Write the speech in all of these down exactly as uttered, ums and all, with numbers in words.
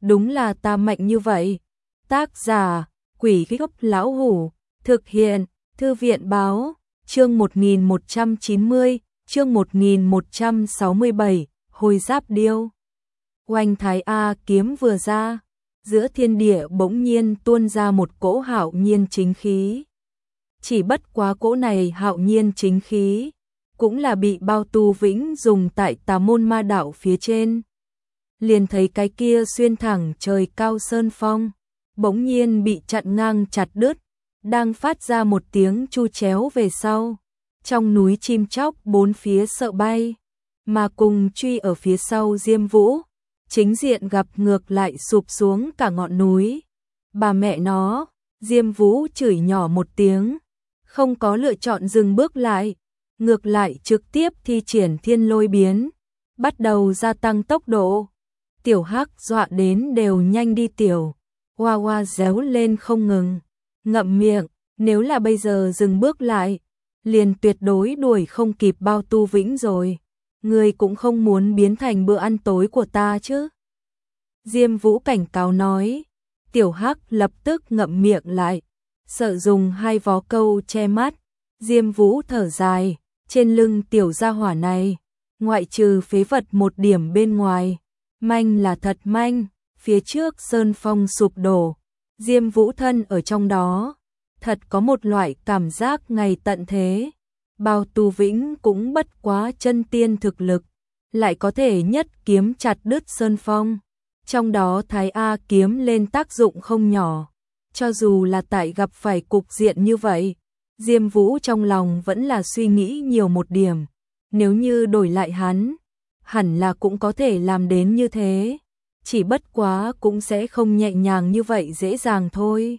đúng là ta mạnh như vậy. Tác giả, Quỷ Gốc Lão Hủ, thực hiện, Thư viện Báo, chương một nghìn một trăm chín mươi, chương một nghìn một trăm sáu mươi bảy, Hồi Giáp Điêu. Oanh Thái A kiếm vừa ra, giữa thiên địa bỗng nhiên tuôn ra một cỗ hạo nhiên chính khí. Chỉ bất quá cỗ này hạo nhiên chính khí, cũng là bị Bao Tu Vĩnh dùng tại Tà Môn Ma Đạo phía trên. Liền thấy cái kia xuyên thẳng trời cao sơn phong, bỗng nhiên bị chặn ngang chặt đứt, đang phát ra một tiếng chu chéo về sau. Trong núi chim chóc bốn phía sợ bay, mà cùng truy ở phía sau Diêm Vũ, chính diện gặp ngược lại sụp xuống cả ngọn núi. Bà mẹ nó, Diêm Vũ chửi nhỏ một tiếng, không có lựa chọn dừng bước lại, ngược lại trực tiếp thi triển thiên lôi biến, bắt đầu gia tăng tốc độ. Tiểu Hắc dọa đến đều nhanh đi tiểu, hoa hoa réo lên không ngừng, ngậm miệng, nếu là bây giờ dừng bước lại, liền tuyệt đối đuổi không kịp Bao Tu Vĩnh rồi. Người cũng không muốn biến thành bữa ăn tối của ta chứ. Diêm Vũ cảnh cáo nói. Tiểu Hắc lập tức ngậm miệng lại, sợ dùng hai vó câu che mắt. Diêm Vũ thở dài, trên lưng tiểu gia hỏa này, ngoại trừ phế vật một điểm bên ngoài, manh là thật manh. Phía trước sơn phong sụp đổ, Diêm Vũ thân ở trong đó, thật có một loại cảm giác ngày tận thế. Bao Tu Vĩnh cũng bất quá chân tiên thực lực, lại có thể nhất kiếm chặt đứt sơn phong. Trong đó Thái A kiếm lên tác dụng không nhỏ. Cho dù là tại gặp phải cục diện như vậy, Diêm Vũ trong lòng vẫn là suy nghĩ nhiều một điểm. Nếu như đổi lại hắn, hẳn là cũng có thể làm đến như thế. Chỉ bất quá cũng sẽ không nhẹ nhàng như vậy dễ dàng thôi.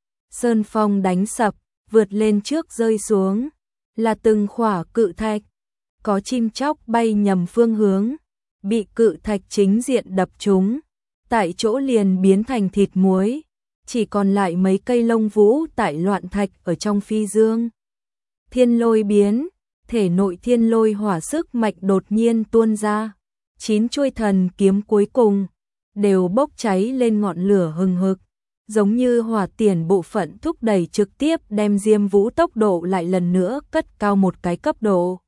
Sơn phong đánh sập, vượt lên trước rơi xuống, là từng khỏa cự thạch. Có chim chóc bay nhầm phương hướng, bị cự thạch chính diện đập trúng, tại chỗ liền biến thành thịt muối, chỉ còn lại mấy cây lông vũ tại loạn thạch ở trong phi dương. Thiên lôi biến, thể nội thiên lôi hỏa sức mạnh đột nhiên tuôn ra, chín chuôi thần kiếm cuối cùng đều bốc cháy lên ngọn lửa hừng hực, giống như hỏa tiền bộ phận thúc đẩy trực tiếp đem Diêm Vũ tốc độ lại lần nữa cất cao một cái cấp độ.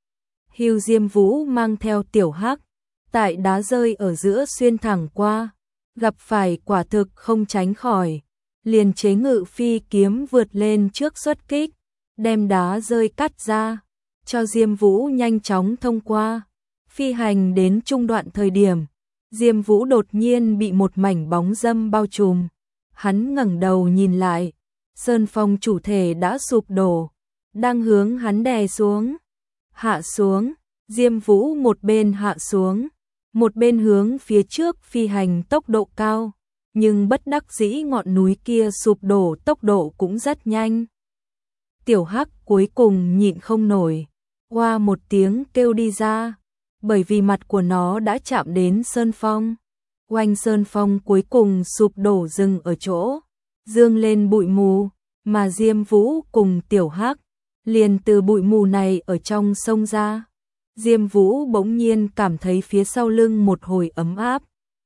Hưu Diêm Vũ mang theo Tiểu Hắc, tại đá rơi ở giữa xuyên thẳng qua, gặp phải quả thực không tránh khỏi, liền chế ngự phi kiếm vượt lên trước xuất kích, đem đá rơi cắt ra, cho Diêm Vũ nhanh chóng thông qua. Phi hành đến trung đoạn thời điểm, Diêm Vũ đột nhiên bị một mảnh bóng râm bao trùm. Hắn ngẩng đầu nhìn lại, sơn phong chủ thể đã sụp đổ, đang hướng hắn đè xuống. Hạ xuống, Diêm Vũ một bên hạ xuống, một bên hướng phía trước phi hành tốc độ cao, nhưng bất đắc dĩ ngọn núi kia sụp đổ tốc độ cũng rất nhanh. Tiểu Hắc cuối cùng nhịn không nổi, oa một tiếng kêu đi ra, bởi vì mặt của nó đã chạm đến sơn phong. Oanh sơn phong cuối cùng sụp đổ dừng ở chỗ, dương lên bụi mù, mà Diêm Vũ cùng Tiểu Hắc liền từ bụi mù này ở trong sông ra. Diêm Vũ bỗng nhiên cảm thấy phía sau lưng một hồi ấm áp.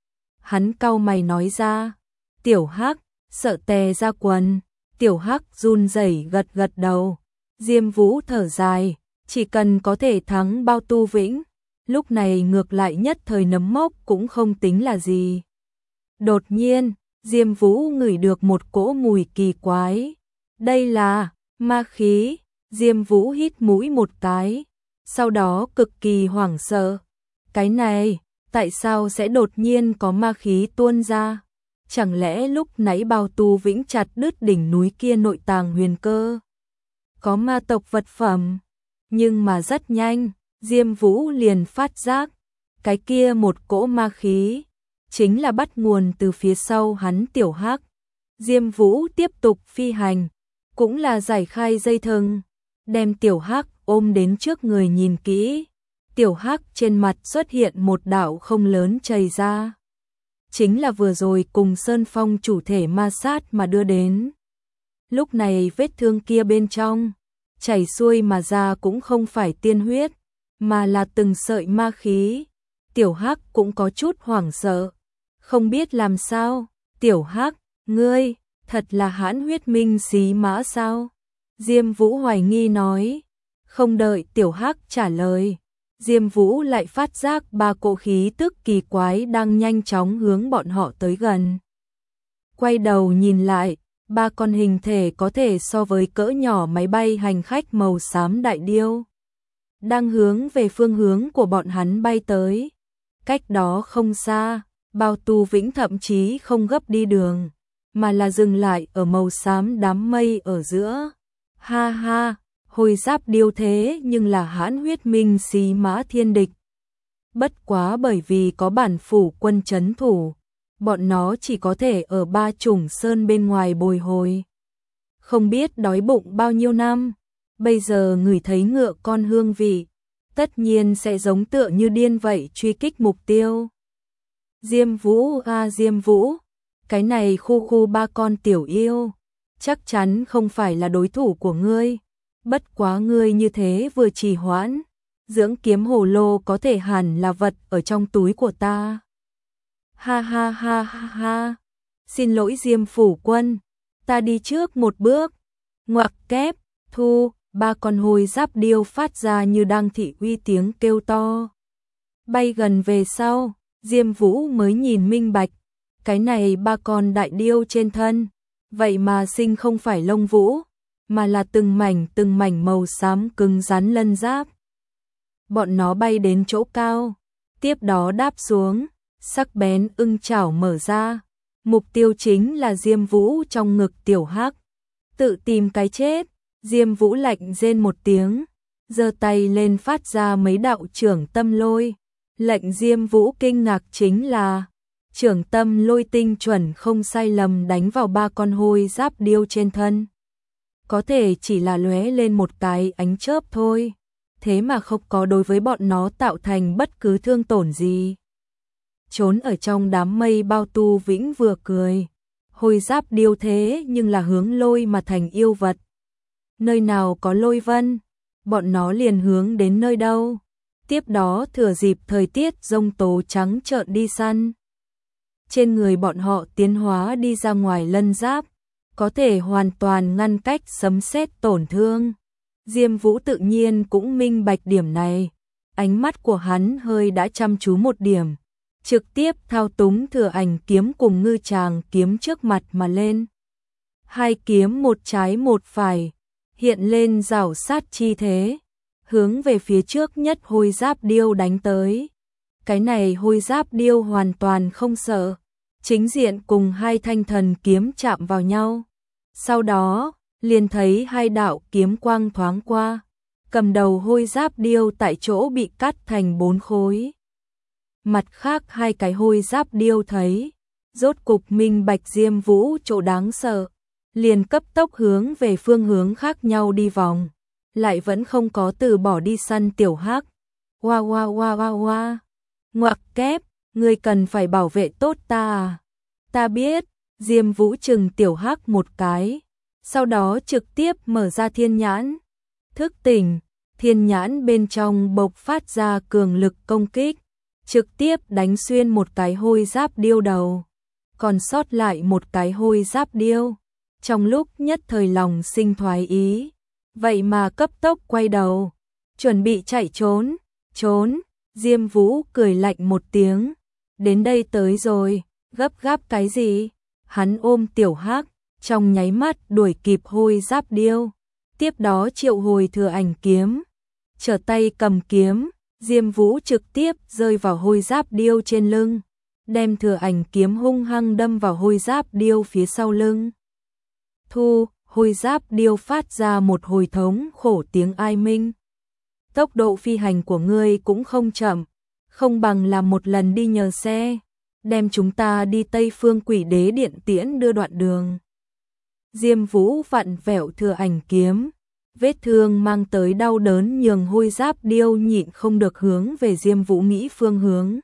Hắn cau mày nói ra, Tiểu Hắc, sợ tè ra quần. Tiểu Hắc run rẩy gật gật đầu. Diêm Vũ thở dài, chỉ cần có thể thắng Bao Tu Vĩnh, lúc này ngược lại nhất thời nấm mốc cũng không tính là gì. Đột nhiên, Diêm Vũ ngửi được một cỗ mùi kỳ quái. Đây là ma khí. Diêm Vũ hít mũi một cái, sau đó cực kỳ hoảng sợ. Cái này, tại sao sẽ đột nhiên có ma khí tuôn ra? Chẳng lẽ lúc nãy Bao Tu Vĩnh chặt đứt đỉnh núi kia nội tàng huyền cơ? Có ma tộc vật phẩm? Nhưng mà rất nhanh, Diêm Vũ liền phát giác, cái kia một cỗ ma khí, chính là bắt nguồn từ phía sau hắn Tiểu Hắc. Diêm Vũ tiếp tục phi hành, cũng là giải khai dây thừng, đem Tiểu Hắc ôm đến trước người nhìn kỹ. Tiểu Hắc trên mặt xuất hiện một đạo không lớn chảy ra, chính là vừa rồi cùng sơn phong chủ thể ma sát mà đưa đến. Lúc này vết thương kia bên trong, chảy xuôi mà ra cũng không phải tiên huyết, mà là từng sợi ma khí. Tiểu Hắc cũng có chút hoảng sợ, Không biết làm sao, Tiểu Hắc, ngươi, thật là hãn huyết minh xí mã sao? Diêm Vũ hoài nghi nói. Không đợi Tiểu Hắc trả lời, Diêm Vũ lại phát giác ba cỗ khí tức kỳ quái đang nhanh chóng hướng bọn họ tới gần. Quay đầu nhìn lại, ba con hình thể có thể so với cỡ nhỏ máy bay hành khách màu xám đại điêu đang hướng về phương hướng của bọn hắn bay tới. Cách đó không xa, Bao Tu Vĩnh thậm chí không gấp đi đường, mà là dừng lại ở màu xám đám mây ở giữa. Ha ha, hồi giáp điêu thế nhưng là hãn huyết minh xí mã thiên địch. Bất quá bởi vì có bản phủ quân trấn thủ, bọn nó chỉ có thể ở ba chủng sơn bên ngoài bồi hồi. Không biết đói bụng bao nhiêu năm, bây giờ ngửi thấy ngựa con hương vị, tất nhiên sẽ giống tựa như điên vậy truy kích mục tiêu. Diêm Vũ a Diêm Vũ, cái này khu khu ba con tiểu yêu, chắc chắn không phải là đối thủ của ngươi. Bất quá ngươi như thế vừa trì hoãn, dưỡng kiếm hồ lô có thể hẳn là vật ở trong túi của ta. Ha ha ha ha ha, xin lỗi Diêm phủ quân, ta đi trước một bước. Ngoặc kép, thu, ba con hồi giáp điêu phát ra như đang thị uy tiếng kêu to. Bay gần về sau, Diêm Vũ mới nhìn minh bạch, cái này ba con đại điêu trên thân, vậy mà sinh không phải lông vũ, mà là từng mảnh từng mảnh màu xám cứng rắn lân giáp. Bọn nó bay đến chỗ cao, tiếp đó đáp xuống, sắc bén ưng chảo mở ra, mục tiêu chính là Diêm Vũ trong ngực Tiểu Hắc. Tự tìm cái chết, Diêm Vũ lạnh rên một tiếng, giơ tay lên phát ra mấy đạo trưởng tâm lôi. Lệnh Diêm Vũ kinh ngạc chính là trưởng tâm lôi tinh chuẩn không sai lầm đánh vào ba con hôi giáp điêu trên thân. Có thể chỉ là lóe lên một cái ánh chớp thôi, thế mà không có đối với bọn nó tạo thành bất cứ thương tổn gì. Trốn ở trong đám mây Bao Tu Vĩnh vừa cười, hôi giáp điêu thế nhưng là hướng lôi mà thành yêu vật. Nơi nào có lôi vân, bọn nó liền hướng đến nơi đâu. Tiếp đó thừa dịp thời tiết giông tố trắng trợn đi săn. Trên người bọn họ tiến hóa đi ra ngoài lân giáp, có thể hoàn toàn ngăn cách sấm sét tổn thương. Diêm Vũ tự nhiên cũng minh bạch điểm này, ánh mắt của hắn hơi đã chăm chú một điểm, trực tiếp thao túng thừa ảnh kiếm cùng ngư tràng kiếm trước mặt mà lên. Hai kiếm một trái một phải, hiện lên rảo sát chi thế, hướng về phía trước nhất hôi giáp điêu đánh tới. Cái này hôi giáp điêu hoàn toàn không sợ, chính diện cùng hai thanh thần kiếm chạm vào nhau. Sau đó, liền thấy hai đạo kiếm quang thoáng qua, cầm đầu hôi giáp điêu tại chỗ bị cắt thành bốn khối. Mặt khác hai cái hôi giáp điêu thấy, rốt cục minh bạch Diêm Vũ chỗ đáng sợ, liền cấp tốc hướng về phương hướng khác nhau đi vòng, lại vẫn không có từ bỏ đi săn Tiểu Hắc. Oa oa oa oa oa, ngoặc kép, ngươi cần phải bảo vệ tốt ta à? Ta biết. Diêm Vũ chừng Tiểu Hắc một cái, sau đó trực tiếp mở ra thiên nhãn. Thức tỉnh, thiên nhãn bên trong bộc phát ra cường lực công kích, trực tiếp đánh xuyên một cái hôi giáp điêu đầu, còn sót lại một cái hôi giáp điêu. Trong lúc nhất thời lòng sinh thoái ý, vậy mà cấp tốc quay đầu, chuẩn bị chạy trốn, trốn. Diêm Vũ cười lạnh một tiếng, đến đây tới rồi, gấp gáp cái gì? Hắn ôm Tiểu Hắc, trong nháy mắt đuổi kịp hôi giáp điêu, tiếp đó triệu hồi thừa ảnh kiếm, trở tay cầm kiếm, Diêm Vũ trực tiếp rơi vào hôi giáp điêu trên lưng, đem thừa ảnh kiếm hung hăng đâm vào hôi giáp điêu phía sau lưng. Thu, hôi giáp điêu phát ra một hồi thống khổ tiếng ai minh. Tốc độ phi hành của ngươi cũng không chậm, không bằng làm một lần đi nhờ xe, đem chúng ta đi Tây Phương Quỷ Đế Điện tiễn đưa đoạn đường. Diêm Vũ vặn vẹo thừa ảnh kiếm, vết thương mang tới đau đớn nhường hôi giáp điêu nhịn không được hướng về Diêm Vũ nghĩ phương hướng.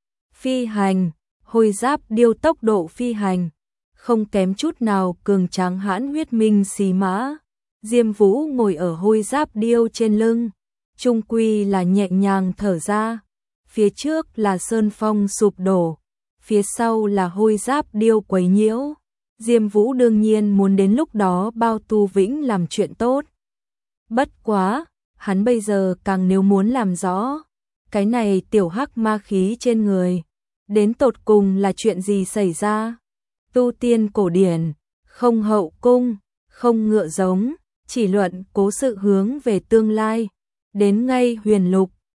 Phi hành, hôi giáp điêu tốc độ phi hành, không kém chút nào cường tráng hãn huyết minh xí mã. Diêm Vũ ngồi ở hôi giáp điêu trên lưng, trung quy là nhẹ nhàng thở ra, phía trước là sơn phong sụp đổ, phía sau là hôi giáp điêu quấy nhiễu. Diêm Vũ đương nhiên muốn đến lúc đó bao Tu Vĩnh làm chuyện tốt. Bất quá, hắn bây giờ càng nếu muốn làm rõ, cái này tiểu hắc ma khí trên người, đến tột cùng là chuyện gì xảy ra? Tu tiên cổ điển, không hậu cung, không ngựa giống, chỉ luận cố sự hướng về tương lai, đến ngay huyền lục,